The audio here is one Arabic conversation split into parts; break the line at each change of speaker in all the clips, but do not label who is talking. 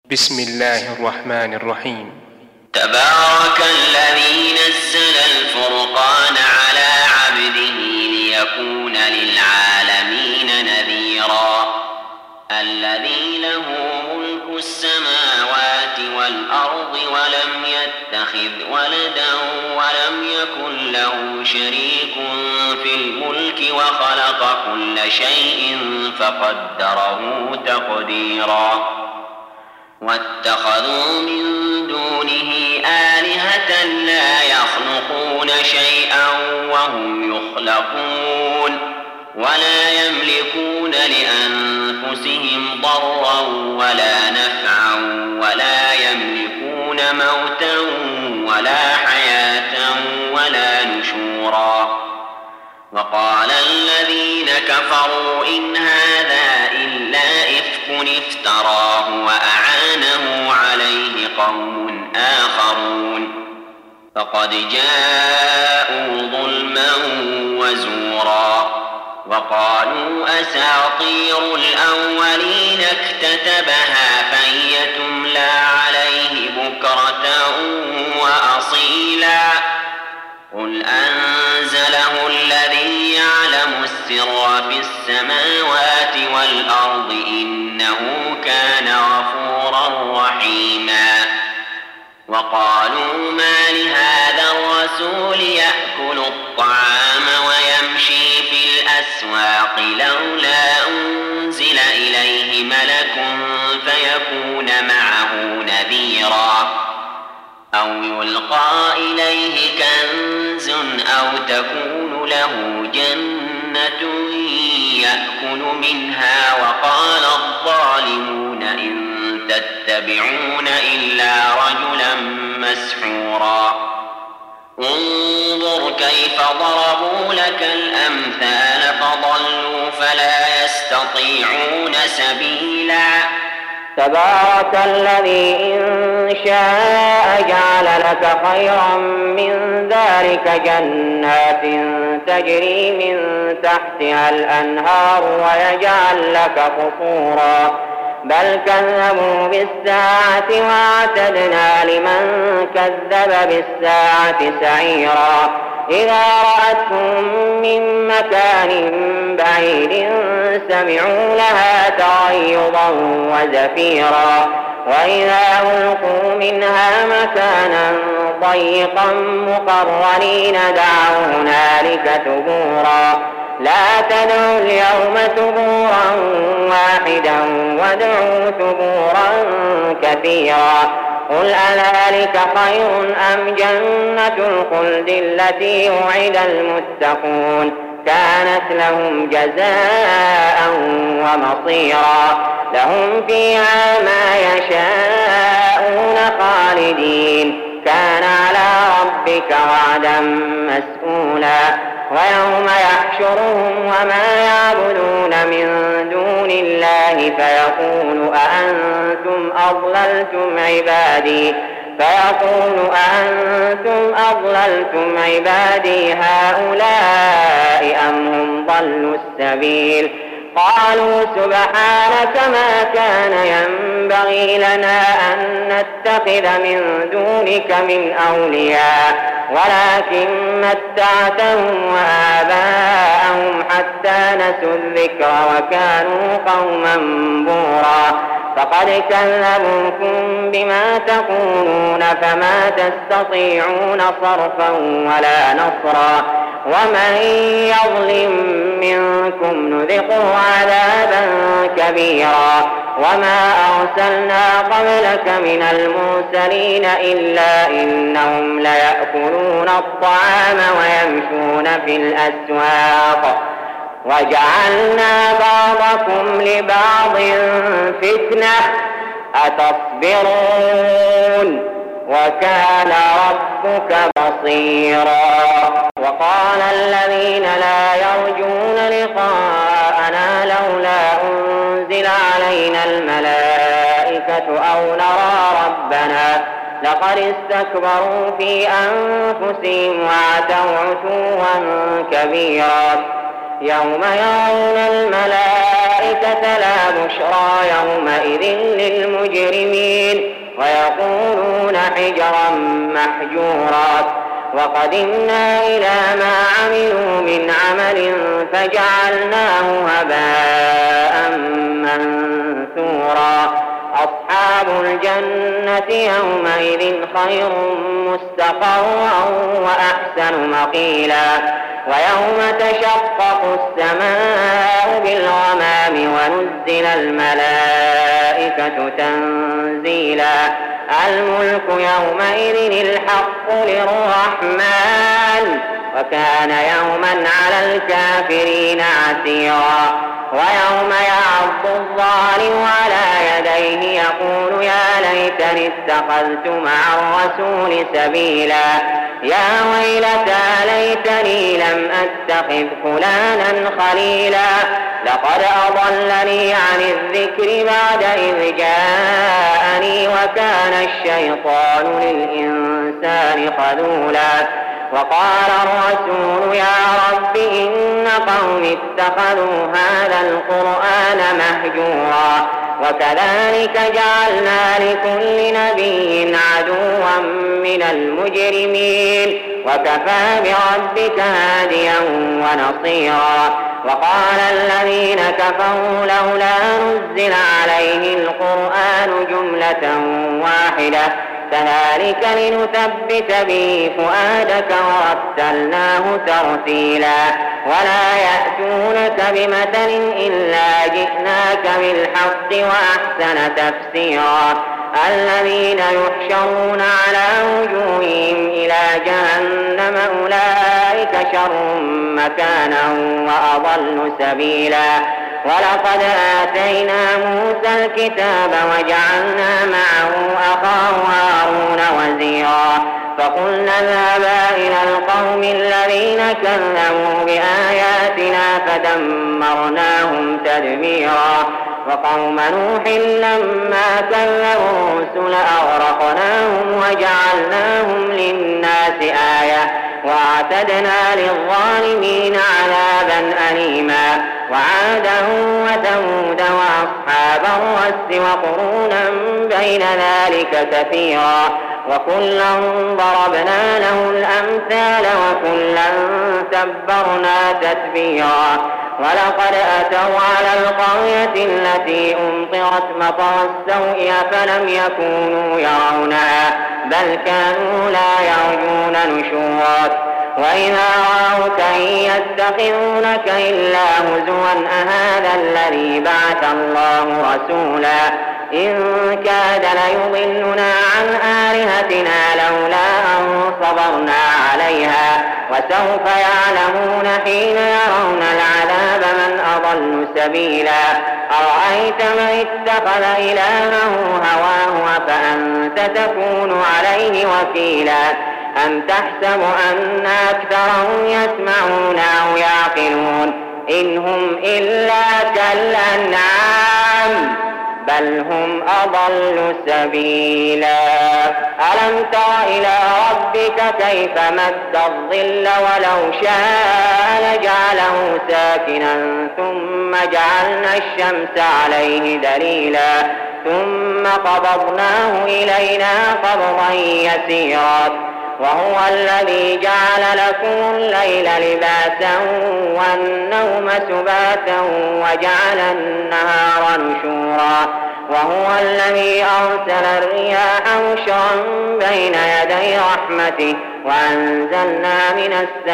بسم الله الرحمن الرحيم.
تبارك الذي نزل الفرقان على عبده ليكون للعالمين نذيرا الذي له ملك السماوات والأرض ولم يتخذ ولدا ولم يكن له شريك في الملك وخلق كل شيء فقدره تقديرا واتخذوا من دونه آلهة لا يخلقون شيئا وهم يخلقون ولا يملكون لأنفسهم ضرا ولا نفعا ولا يملكون موتا ولا حياة ولا نشورا وقال الذين كفروا إن هذا إلا إفك افتراه وأعانه عليه قوم آخرون فقد جاءوا ظلما وزورا وقالوا أساطير الأولين اكتتبها فهي تملى عليه بكرة وأصيلا قل أنزله الذي يعلم السر في السماوات والأرض إنه كان غفورا رحيما وقالوا ما لهذا الرسول يأكل الطعام ويمشي في الأسواق لولا أنزل إليه ملك فيكون معه نذيرا أو يلقى إليه كنز أو تكون له جنة يأكل منها وقال الظالمون إن تتبعون إلا رجلا مسحورا انظر كيف ضربوا لك الأمثال فضلوا فلا يستطيعون سبيلا
تبارك الذي إن شاء جعل لك خيرا من ذلك جنات تجري من تحتها الأنهار ويجعل لك قصورا بل كذبوا بالساعة وأعتدنا لمن كذب بالساعة سعيرا إذا رأتهم من مكان بعيد سمعوا لها تغيظا وزفيرا وإذا ألقوا منها مكانا ضيقا مقرنين دعوا هنالك ثبورا لا تدعوا اليوم ثبورا واحدا وادعوا ثبورا كثيرا قل أذلك خير أم جنة الخلد التي وعد المتقون كانت لهم جزاء ومصيرا لهم فيها ما يشاءون خالدين كان على ربك وعدا مسئولا ويوم يحشرهم وما يعبدون من دون الله فيقول أأنتم أضللتم عبادي هؤلاء أم هم ضلوا السبيل قالوا سبحانك ما كان ينبغي لنا أن نتخذ من دونك من أولياء ولكن متعتهم وآباءهم حتى نسوا الذكر وكانوا قوما بورا فقد كذبوكم بما تقولون فما تستطيعون صرفا ولا نصرا ومن يظلم منكم نذقه عذابا كبيرا وما أرسلنا قبلك من المرسلين إلا إنهم ليأكلون الطعام ويمشون في الأسواق وجعلنا بعضكم لبعض فتنة أتصبرون وكان ربك بصيرا وقال الذين لا يرجون لقاءنا لولا أنزل علينا الملائكة أو نرى ربنا لقد استكبروا في أنفسهم وعتوا عتوا كبيرا يوم يرون الملائكة الملائكة لا بشرى يومئذ للمجرمين ويقولون حجرا محجورا وقدمنا إلى ما عملوا من عمل فجعلناه هباء منثورا أصحاب الجنة يومئذ خير مستقرا وأحسن مقيلا ويوم تشقق السماء بالغمام ونزل الملائكة تنزيلا الملك يومئذ الحق للرحمن وكان يوما على الكافرين عسيرا ويوم يعض الظالم على يديه يقول يا ليتني اتخذت مع الرسول سبيلا يا ويلتى ليتني لم أتخذ فلانا خليلا لقد أضلني عن الذكر بعد إذ جاءني وكان الشيطان للإنسان خذولا وقال الرسول يا رب إن قوم اتخذوا هذا القرآن مهجورا وكذلك جعلنا لكل نبي عدوا من المجرمين وكفى بربك هاديا ونصيرا وقال الذين كفروا لولا نزل عليه القرآن جملة واحدة كذلك لنثبت به فؤادك ورتلناه ترتيلا ولا يأتونك بمثل إلا جئناك بالحق وأحسن تفسيرا الذين يحشرون على وجوههم إلى جهنم أولئك شر مكانا وأضل سبيلا ولقد آتينا موسى الكتاب وجعلنا معه أخاه هارون وزيرا فقلنا اذهبا إلى القوم الذين كذبوا بآياتنا فدمرناهم تدميرا وقوم نوح لما كذبوا الرسل أغرقناهم وجعلناهم للناس آية وأعتدنا للظالمين عذابا أليما وعادا وثمود وأصحاب الرس وقرونا بين ذلك كثيرا وكلا ضربنا له الأمثال وكلا تبرنا تتبيرا ولقد أتوا على القرية التي أمطرت مطر السوء فلم يكونوا يرونها بل كانوا لا يرجون نشورا وإذا رأوك إن يتخذونك إلا هزوا أهذا الذي بعث الله رسولا إن كاد ليضلنا عن آلهتنا لولا أن صبرنا عليها وسوف يعلمون حين يرون العذاب من أضل سبيلا أرأيت من اتخذ إلهه هواه أفأنت تكون عليه وكيلا أم تحسب أن أكثرهم يسمعون أو يعقلون إن هم إلا كالأنعام بل هم أضل سبيلا ألم تر إلى ربك كيف مد الظل ولو شاء لجعله ساكنا ثم جعلنا الشمس عليه دليلا ثم قبضناه إلينا قبضا يسيرا وهو الذي جعل لكم الليل لباسا والنوم سباتا وجعل النهار نشورا وهو الذي أرسل الرياح بشرا بين يدي رحمته وأنزلنا من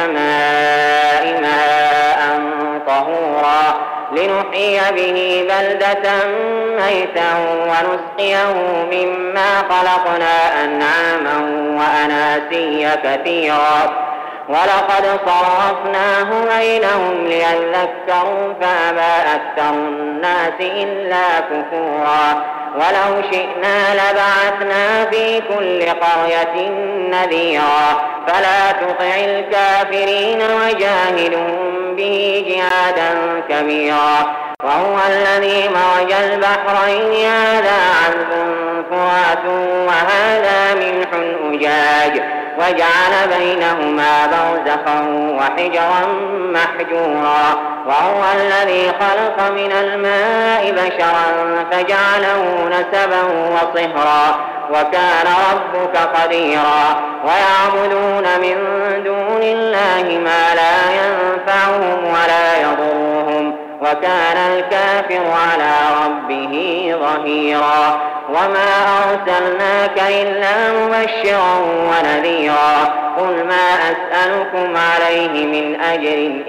السماء ماء طهورا لنحيي به بلدة ميتا ونسقيه مما خلقنا أنعاما وأناسيا كثيرا ولقد صرفناه بينهم ليذكروا فأبى أكثر الناس إلا كفورا ولو شئنا لبعثنا في كل قرية نذيرا فلا تطع الكافرين وجاهدهم به جهادا كبيرا وهو الذي مرج البحرين هذا عذب فرات وهذا ملح أجاج وجعل بينهما برزخا وحجرا محجورا وهو الذي خلق من الماء بشرا فجعله نسبا وصهرا وكان ربك قديرا ويعبدون من دون الله ما لا ينفعهم ولا يضرهم وكان الكافر على ربه ظهيرا وما أرسلناك إلا مبشرا ونذيرا قل ما أسألكم عليه من أجر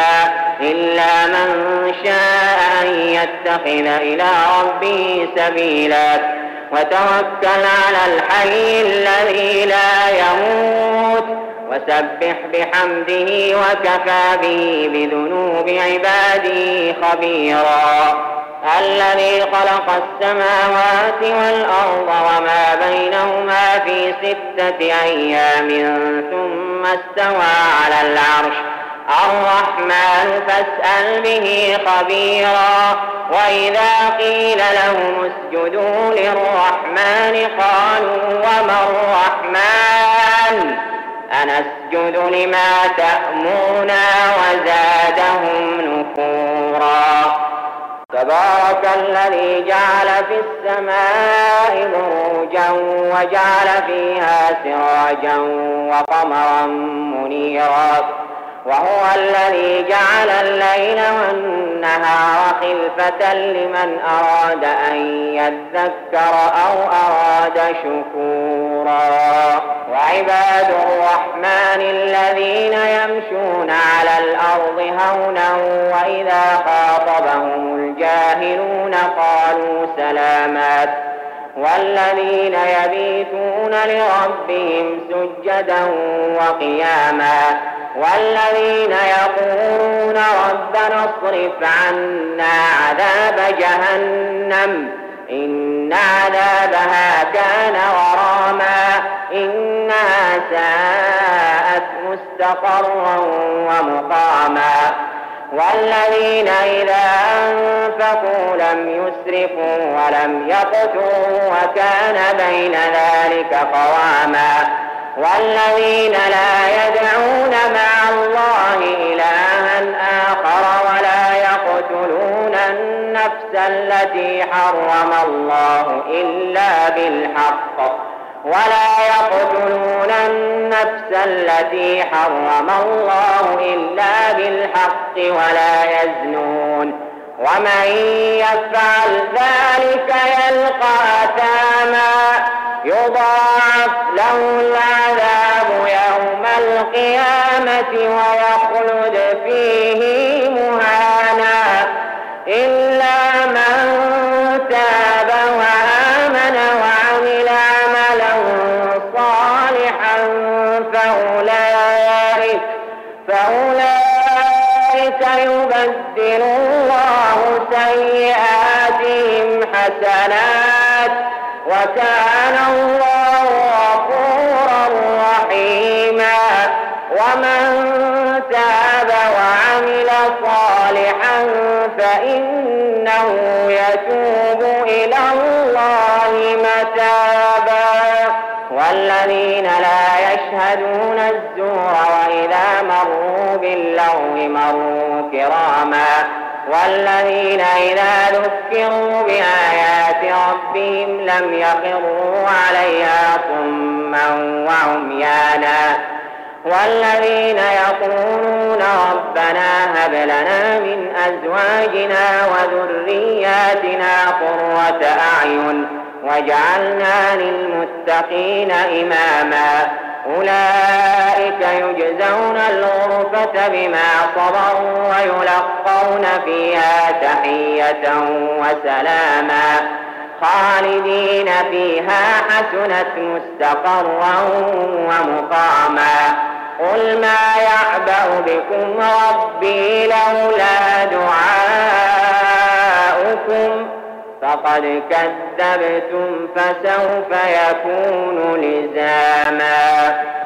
إلا من شاء أن يتخذ إلى ربه سبيلا وتوكل على الحي الذي لا يموت وسبح بحمده وكفى به بذنوب عباده خبيرا الذي خلق السماوات والأرض وما بينهما في 6 أيام ثم استوى على العرش الرحمن فاسأل به خبيرا وإذا قيل لهم اسجدوا للرحمن قالوا وما الرحمن أنسجد لما تأمرنا وزادهم نفورا تبارك الذي جعل في السماء بروجا وجعل فيها سراجا وقمرا منيرا وهو الذي جعل الليل والنهار خلفة لمن أراد أن يذكر أو أراد شكورا وعباد الرحمن الذين يمشون على الأرض هونا وإذا خاطبهم الجاهلون قالوا سلاما والذين يبيتون لربهم سجدا وقياما والذين يقولون ربنا اصرف عنا عذاب جهنم إن عذابها كان غراما إنها ساءت مستقرا ومقاما والذين إذا أنفقوا لم يسرفوا ولم يقتروا وكان بين ذلك قواما والذين لا يدعون مع الله إلها آخر ولا يقتلون النفس التي حرم الله إلا بالحق ولا يزنون ومن يفعل ذلك يلقى أثاما يضاعف له العذاب يوم القيامة ويخلد فيه مهانا إلا من تاب وآمن وعمل عملا صالحا فأولئك يبدل الله سيئاتهم حسنات وكان الله غفورا رحيما ومن تاب وعمل صالحا فإنه يتوب إلى الله متابا والذين لا يشهدون الزور وإذا مروا باللغو مروا كراما والذين إذا ذكروا بآيات ربهم لم يخروا عليها صما وعميانا والذين يقولون ربنا هب لنا من أزواجنا وذرياتنا قرة أعين واجعلنا للمتقين إماما أولئك يجزون الغرفة بما صبروا ويلقون فيها تحية وسلاما خالدين فيها حسنت مستقرا ومقاما قل ما يعبأ بكم ربي لولا دعاؤكم فقد كذبتم فسوف يكون لزاما